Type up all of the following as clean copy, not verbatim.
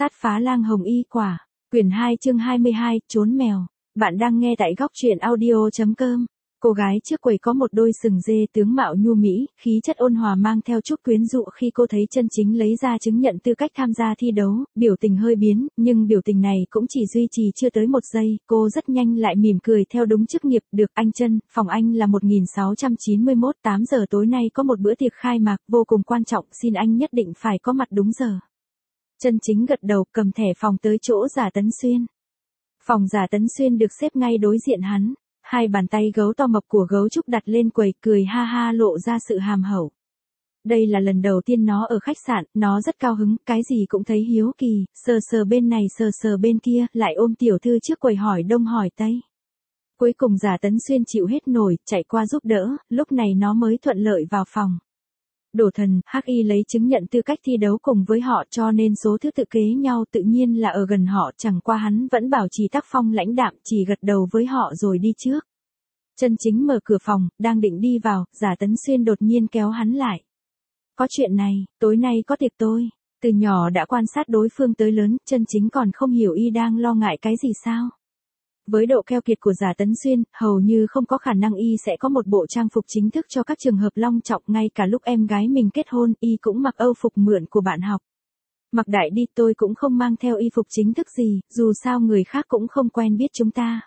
Sát phá lang hồng y quả. Quyển 2 chương 22, trốn mèo. Bạn đang nghe tại góc truyện audio.com. Cô gái trước quầy có một đôi sừng dê tướng mạo nhu mỹ, khí chất ôn hòa mang theo chút quyến rũ khi cô thấy Chân Chính lấy ra chứng nhận tư cách tham gia thi đấu, biểu tình hơi biến, nhưng biểu tình này cũng chỉ duy trì chưa tới một giây, cô rất nhanh lại mỉm cười theo đúng chức nghiệp, được anh Chân, phòng anh là 1691, 8 giờ tối nay có một bữa tiệc khai mạc vô cùng quan trọng, xin anh nhất định phải có mặt đúng giờ. Chân Chính gật đầu cầm thẻ phòng tới chỗ Giả Tấn Xuyên. Phòng Giả Tấn Xuyên được xếp ngay đối diện hắn. Hai bàn tay gấu to mập của gấu trúc đặt lên quầy cười ha ha lộ ra sự hàm hậu. Đây là lần đầu tiên nó ở khách sạn, nó rất cao hứng, cái gì cũng thấy hiếu kỳ, sờ sờ bên này sờ sờ bên kia, lại ôm tiểu thư trước quầy hỏi đông hỏi tây. Cuối cùng Giả Tấn Xuyên chịu hết nổi, chạy qua giúp đỡ, lúc này nó mới thuận lợi vào phòng. Đổ thần, Hắc Y lấy chứng nhận tư cách thi đấu cùng với họ cho nên số thứ tự kế nhau tự nhiên là ở gần họ, chẳng qua hắn vẫn bảo trì tác phong lãnh đạm, chỉ gật đầu với họ rồi đi trước. Chân Chính mở cửa phòng, đang định đi vào, Giả Tấn Xuyên đột nhiên kéo hắn lại. Có chuyện này, tối nay có tiệc tôi. Từ nhỏ đã quan sát đối phương tới lớn, Chân Chính còn không hiểu y đang lo ngại cái gì sao. Với độ keo kiệt của Giả Tấn Xuyên, hầu như không có khả năng y sẽ có một bộ trang phục chính thức cho các trường hợp long trọng, ngay cả lúc em gái mình kết hôn, y cũng mặc âu phục mượn của bạn học. Mặc đại đi, tôi cũng không mang theo y phục chính thức gì, dù sao người khác cũng không quen biết chúng ta.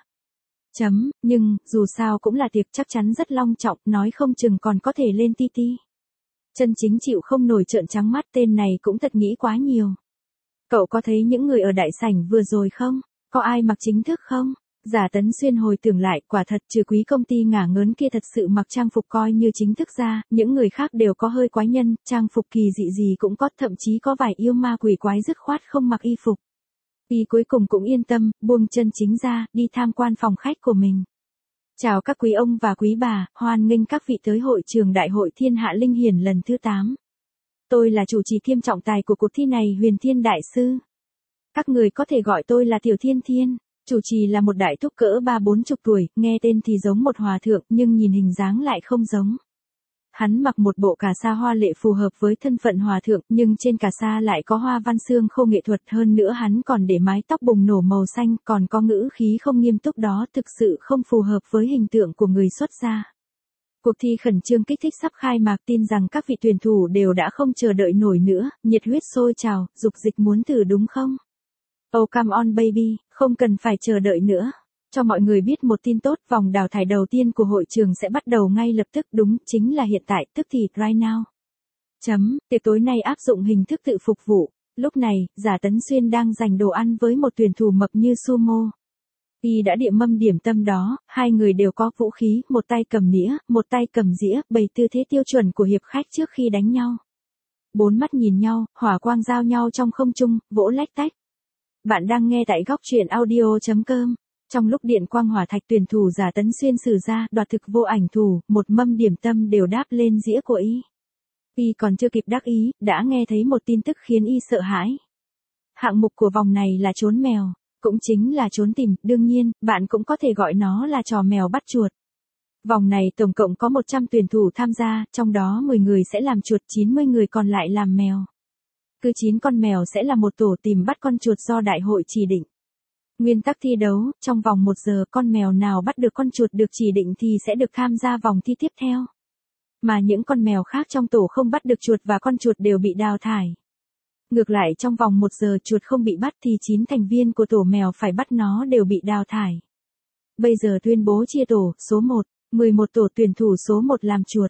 Nhưng, dù sao cũng là tiệc chắc chắn rất long trọng, nói không chừng còn có thể lên ti. Chân Chính chịu không nổi trợn trắng mắt, tên này cũng thật nghĩ quá nhiều. Cậu có thấy những người ở đại sảnh vừa rồi không? Có ai mặc chính thức không? Giả Tấn Xuyên hồi tưởng lại, quả thật trừ quý công ty ngả ngớn kia thật sự mặc trang phục coi như chính thức ra, những người khác đều có hơi quái nhân, trang phục kỳ dị gì cũng có, thậm chí có vài yêu ma quỷ quái dứt khoát không mặc y phục. Y cuối cùng cũng yên tâm, buông Chân Chính ra, đi tham quan phòng khách của mình. Chào các quý ông và quý bà, hoan nghênh các vị tới hội trường Đại hội Thiên Hạ Linh Hiển lần thứ 8. Tôi là chủ trì kiêm trọng tài của cuộc thi này, Huyền Thiên Đại Sư. Các người có thể gọi tôi là Tiểu Thiên Thiên. Chủ trì là một đại thúc cỡ 30-40 tuổi, nghe tên thì giống một hòa thượng nhưng nhìn hình dáng lại không giống. Hắn mặc một bộ cà sa hoa lệ phù hợp với thân phận hòa thượng, nhưng trên cà sa lại có hoa văn xương khô nghệ thuật, hơn nữa hắn còn để mái tóc bùng nổ màu xanh, còn có ngữ khí không nghiêm túc đó, thực sự không phù hợp với hình tượng của người xuất gia. Cuộc thi khẩn trương kích thích sắp khai mạc, tin rằng các vị tuyển thủ đều đã không chờ đợi nổi nữa, nhiệt huyết sôi trào, dục dịch muốn thử đúng không? Oh come on baby, không cần phải chờ đợi nữa. Cho mọi người biết một tin tốt, vòng đào thải đầu tiên của hội trường sẽ bắt đầu ngay lập tức, đúng, chính là hiện tại, tức thì, right now. Tiệc tối nay áp dụng hình thức tự phục vụ. Lúc này, Giả Tấn Xuyên đang giành đồ ăn với một tuyển thủ mập như sumo. Y đã địa mâm điểm tâm đó, hai người đều có vũ khí, một tay cầm nĩa, một tay cầm dĩa, bày tư thế tiêu chuẩn của hiệp khách trước khi đánh nhau. Bốn mắt nhìn nhau, hỏa quang giao nhau trong không trung, vỗ lách tách. Bạn đang nghe tại góc truyện audio.com. Trong lúc điện quang hỏa thạch, tuyển thủ Giả Tấn Xuyên sử ra, đoạt thực vô ảnh thủ, một mâm điểm tâm đều đáp lên dĩa của y. Y còn chưa kịp đắc ý, đã nghe thấy một tin tức khiến y sợ hãi. Hạng mục của vòng này là trốn mèo, cũng chính là trốn tìm, đương nhiên, bạn cũng có thể gọi nó là trò mèo bắt chuột. Vòng này tổng cộng có 100 tuyển thủ tham gia, trong đó 10 người sẽ làm chuột, 90 người còn lại làm mèo. Cứ 9 con mèo sẽ là một tổ tìm bắt con chuột do đại hội chỉ định. Nguyên tắc thi đấu, trong vòng 1 giờ con mèo nào bắt được con chuột được chỉ định thì sẽ được tham gia vòng thi tiếp theo. Mà những con mèo khác trong tổ không bắt được chuột và con chuột đều bị đào thải. Ngược lại trong vòng 1 giờ chuột không bị bắt thì 9 thành viên của tổ mèo phải bắt nó đều bị đào thải. Bây giờ tuyên bố chia tổ, số 1, 11 tổ tuyển thủ số 1 làm chuột.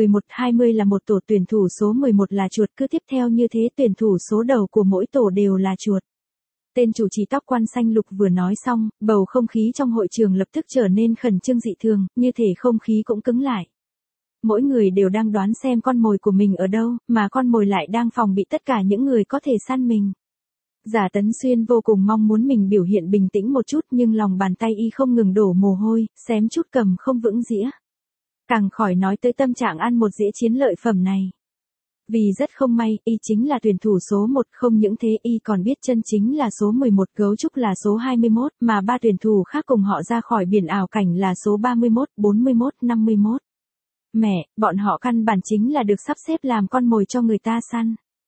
11-20 là một tổ tuyển thủ số 11 là chuột, cứ tiếp theo như thế, tuyển thủ số đầu của mỗi tổ đều là chuột. Tên chủ trì tóc quan xanh lục vừa nói xong, bầu không khí trong hội trường lập tức trở nên khẩn trương dị thường, như thể không khí cũng cứng lại. Mỗi người đều đang đoán xem con mồi của mình ở đâu, mà con mồi lại đang phòng bị tất cả những người có thể săn mình. Giả Tấn Xuyên vô cùng mong muốn mình biểu hiện bình tĩnh một chút, nhưng lòng bàn tay y không ngừng đổ mồ hôi, xém chút cầm không vững dĩa. Càng khỏi nói tới tâm trạng ăn một dĩa chiến lợi phẩm này. Vì rất không may, y chính là tuyển thủ số 1, không những thế y còn biết Chân Chính là số 11, gấu trúc là số 21, mà 3 tuyển thủ khác cùng họ ra khỏi biển ảo cảnh là số 31, 41, 51. Mẹ, bọn họ căn bản chính là được sắp xếp làm con mồi cho người ta săn.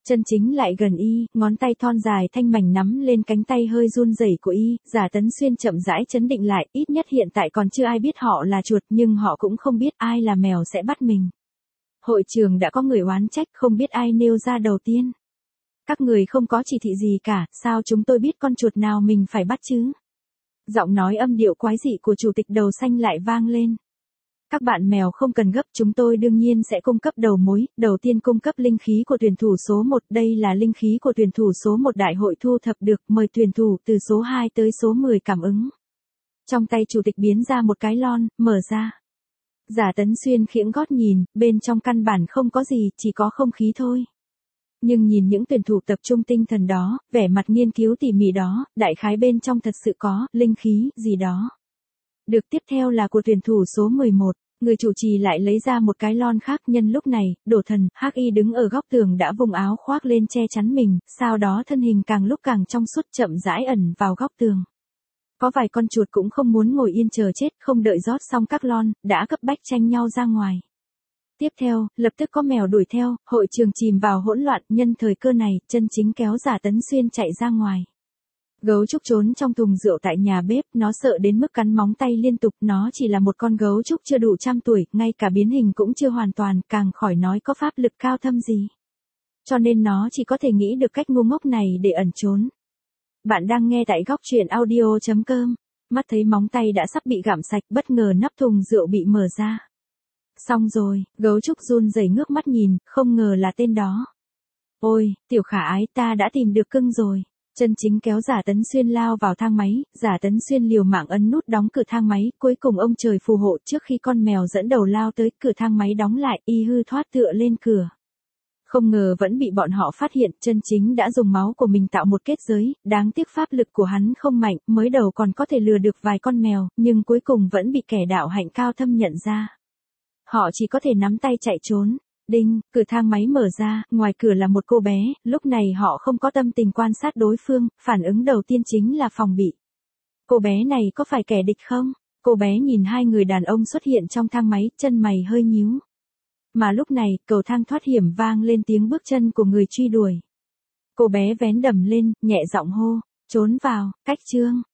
Chân Chính lại gần y, ngón tay thon dài thanh mảnh nắm lên cánh tay hơi run rẩy của y, Giả Tấn Xuyên chậm rãi trấn định lại, ít nhất hiện tại còn chưa ai biết họ là chuột, nhưng họ cũng không biết ai là mèo sẽ bắt mình. Hội trường đã có người oán trách, không biết ai nêu ra đầu tiên. Các người không có chỉ thị gì cả, sao chúng tôi biết con chuột nào mình phải bắt chứ? Giọng nói âm điệu quái dị của chủ tịch đầu xanh lại vang lên. Các bạn mèo không cần gấp, chúng tôi đương nhiên sẽ cung cấp đầu mối, đầu tiên cung cấp linh khí của tuyển thủ số 1, đây là linh khí của tuyển thủ số 1 đại hội thu thập được, mời tuyển thủ từ số 2 tới số 10 cảm ứng. Trong tay chủ tịch biến ra một cái lon, mở ra. Giả Tấn Xuyên khiễng gót nhìn, bên trong căn bản không có gì, chỉ có không khí thôi. Nhưng nhìn những tuyển thủ tập trung tinh thần đó, vẻ mặt nghiên cứu tỉ mỉ đó, đại khái bên trong thật sự có, linh khí, gì đó. Được, tiếp theo là của tuyển thủ số 11, người chủ trì lại lấy ra một cái lon khác. Nhân lúc này, Đổ Thần, Hắc Y đứng ở góc tường đã vùng áo khoác lên che chắn mình, sau đó thân hình càng lúc càng trong suốt chậm rãi ẩn vào góc tường. Có vài con chuột cũng không muốn ngồi yên chờ chết, không đợi rót xong các lon, đã cấp bách tranh nhau ra ngoài. Tiếp theo, lập tức có mèo đuổi theo, hội trường chìm vào hỗn loạn, nhân thời cơ này, Chân Chính kéo Giả Tấn Xuyên chạy ra ngoài. Gấu trúc trốn trong thùng rượu tại nhà bếp, nó sợ đến mức cắn móng tay liên tục, nó chỉ là một con gấu trúc chưa đủ trăm tuổi, ngay cả biến hình cũng chưa hoàn toàn, càng khỏi nói có pháp lực cao thâm gì. Cho nên nó chỉ có thể nghĩ được cách ngu ngốc này để ẩn trốn. Bạn đang nghe tại góc truyện audio.com. Mắt thấy móng tay đã sắp bị gặm sạch, bất ngờ nắp thùng rượu bị mở ra. Xong rồi, gấu trúc run rẩy ngước mắt nhìn, không ngờ là tên đó. Ôi, tiểu khả ái, ta đã tìm được cưng rồi. Chân Chính kéo Giả Tấn Xuyên lao vào thang máy, Giả Tấn Xuyên liều mạng ấn nút đóng cửa thang máy, cuối cùng ông trời phù hộ, trước khi con mèo dẫn đầu lao tới, cửa thang máy đóng lại, y hư thoát tựa lên cửa. Không ngờ vẫn bị bọn họ phát hiện, Chân Chính đã dùng máu của mình tạo một kết giới, đáng tiếc pháp lực của hắn không mạnh, mới đầu còn có thể lừa được vài con mèo, nhưng cuối cùng vẫn bị kẻ đạo hạnh cao thâm nhận ra. Họ chỉ có thể nắm tay chạy trốn. Đinh, cửa thang máy mở ra, ngoài cửa là một cô bé, lúc này họ không có tâm tình quan sát đối phương, phản ứng đầu tiên chính là phòng bị. Cô bé này có phải kẻ địch không? Cô bé nhìn hai người đàn ông xuất hiện trong thang máy, chân mày hơi nhíu. Mà lúc này, cầu thang thoát hiểm vang lên tiếng bước chân của người truy đuổi. Cô bé vén đầm lên, nhẹ giọng hô, trốn vào, cách Trương.